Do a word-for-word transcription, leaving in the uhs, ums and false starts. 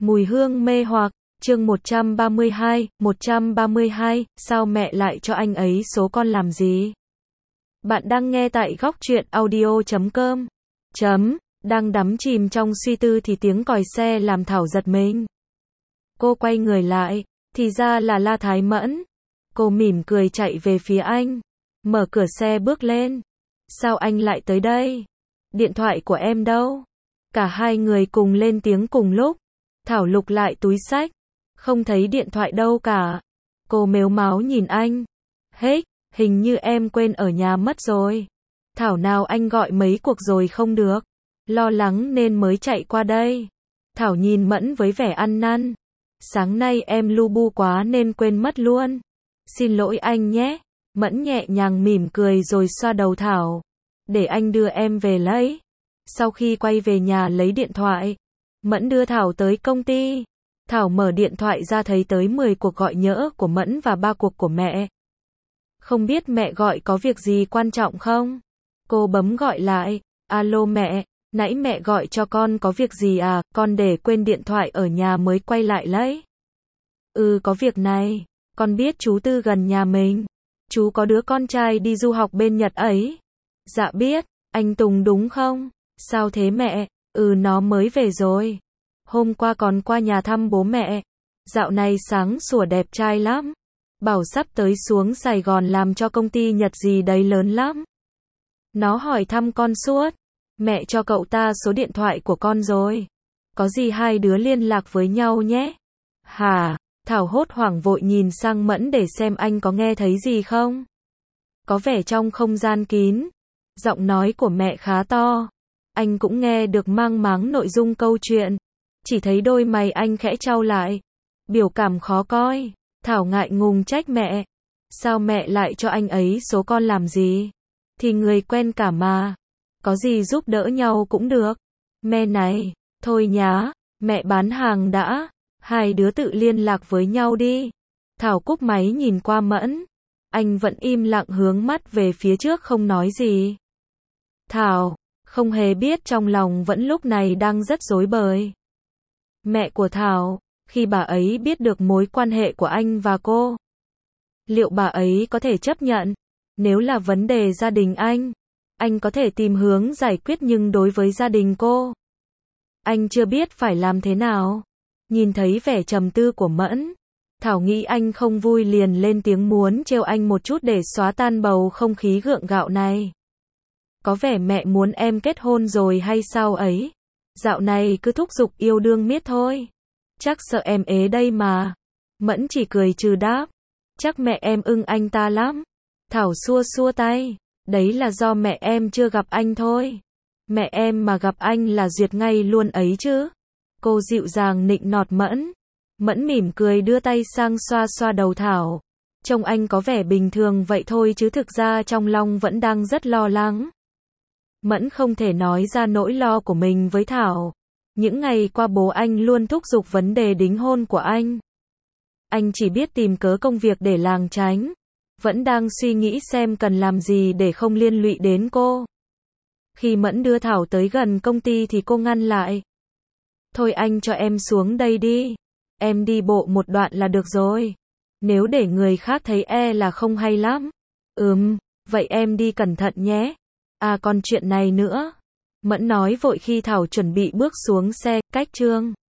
Mùi hương mê hoặc, chương một trăm ba mươi hai, một trăm ba mươi hai, sao mẹ lại cho anh ấy số con làm gì? Bạn đang nghe tại góc truyện audio chấm com. Chấm, đang đắm chìm trong suy tư thì tiếng còi xe làm Thảo giật mình. Cô quay người lại, thì ra là La Thái Mẫn. Cô mỉm cười chạy về phía anh, mở cửa xe bước lên. Sao anh lại tới đây? Điện thoại của em đâu? Cả hai người cùng lên tiếng cùng lúc. Thảo lục lại túi xách, không thấy điện thoại đâu cả. Cô mếu máo nhìn anh. Hết, hình như em quên ở nhà mất rồi. Thảo nào anh gọi mấy cuộc rồi không được. Lo lắng nên mới chạy qua đây. Thảo nhìn Mẫn với vẻ ăn năn. Sáng nay em lu bu quá nên quên mất luôn. Xin lỗi anh nhé. Mẫn nhẹ nhàng mỉm cười rồi xoa đầu Thảo. Để anh đưa em về lấy. Sau khi quay về nhà lấy điện thoại, Mẫn đưa Thảo tới công ty. Thảo mở điện thoại ra thấy tới mười cuộc gọi nhỡ của Mẫn và ba cuộc của mẹ. Không biết mẹ gọi có việc gì quan trọng không? Cô bấm gọi lại. Alo mẹ, nãy mẹ gọi cho con có việc gì à, con để quên điện thoại ở nhà mới quay lại lấy. Ừ có việc này, con biết chú Tư gần nhà mình. Chú có đứa con trai đi du học bên Nhật ấy. Dạ biết, anh Tùng đúng không? Sao thế mẹ? Ừ nó mới về rồi. Hôm qua còn qua nhà thăm bố mẹ. Dạo này sáng sủa đẹp trai lắm. Bảo sắp tới xuống Sài Gòn làm cho công ty Nhật gì đấy lớn lắm. Nó hỏi thăm con suốt. Mẹ cho cậu ta số điện thoại của con rồi. Có gì hai đứa liên lạc với nhau nhé. Hả? Thảo hốt hoảng vội nhìn sang Mẫn để xem anh có nghe thấy gì không. Có vẻ trong không gian kín. Giọng nói của mẹ khá to. Anh cũng nghe được mang máng nội dung câu chuyện. Chỉ thấy đôi mày anh khẽ chau lại. Biểu cảm khó coi. Thảo ngại ngùng trách mẹ. Sao mẹ lại cho anh ấy số con làm gì? Thì người quen cả mà. Có gì giúp đỡ nhau cũng được. Mẹ này, thôi nhá, mẹ bán hàng đã. Hai đứa tự liên lạc với nhau đi. Thảo cúp máy nhìn qua Mẫn. Anh vẫn im lặng hướng mắt về phía trước không nói gì. Thảo, không hề biết trong lòng vẫn lúc này đang rất rối bời. Mẹ của Thảo, khi bà ấy biết được mối quan hệ của anh và cô, liệu bà ấy có thể chấp nhận? Nếu là vấn đề gia đình anh, anh có thể tìm hướng giải quyết nhưng đối với gia đình cô, anh chưa biết phải làm thế nào. Nhìn thấy vẻ trầm tư của Mẫn, Thảo nghĩ anh không vui liền lên tiếng muốn trêu anh một chút để xóa tan bầu không khí gượng gạo này. Có vẻ mẹ muốn em kết hôn rồi hay sao ấy? Dạo này cứ thúc giục yêu đương miết thôi. Chắc sợ em ế đây mà. Mẫn chỉ cười trừ đáp. Chắc mẹ em ưng anh ta lắm. Thảo xua xua tay. Đấy là do mẹ em chưa gặp anh thôi. Mẹ em mà gặp anh là duyệt ngay luôn ấy chứ. Cô dịu dàng nịnh nọt Mẫn. Mẫn mỉm cười đưa tay sang xoa xoa đầu Thảo. Trông anh có vẻ bình thường vậy thôi chứ thực ra trong lòng vẫn đang rất lo lắng. Mẫn không thể nói ra nỗi lo của mình với Thảo. Những ngày qua bố anh luôn thúc giục vấn đề đính hôn của anh. Anh chỉ biết tìm cớ công việc để lảng tránh. Vẫn đang suy nghĩ xem cần làm gì để không liên lụy đến cô. Khi Mẫn đưa Thảo tới gần công ty thì cô ngăn lại. Thôi anh cho em xuống đây đi. Em đi bộ một đoạn là được rồi. Nếu để người khác thấy e là không hay lắm. Ừm, vậy em đi cẩn thận nhé. À còn chuyện này nữa. Mẫn nói vội khi Thảo chuẩn bị bước xuống xe, cách Trương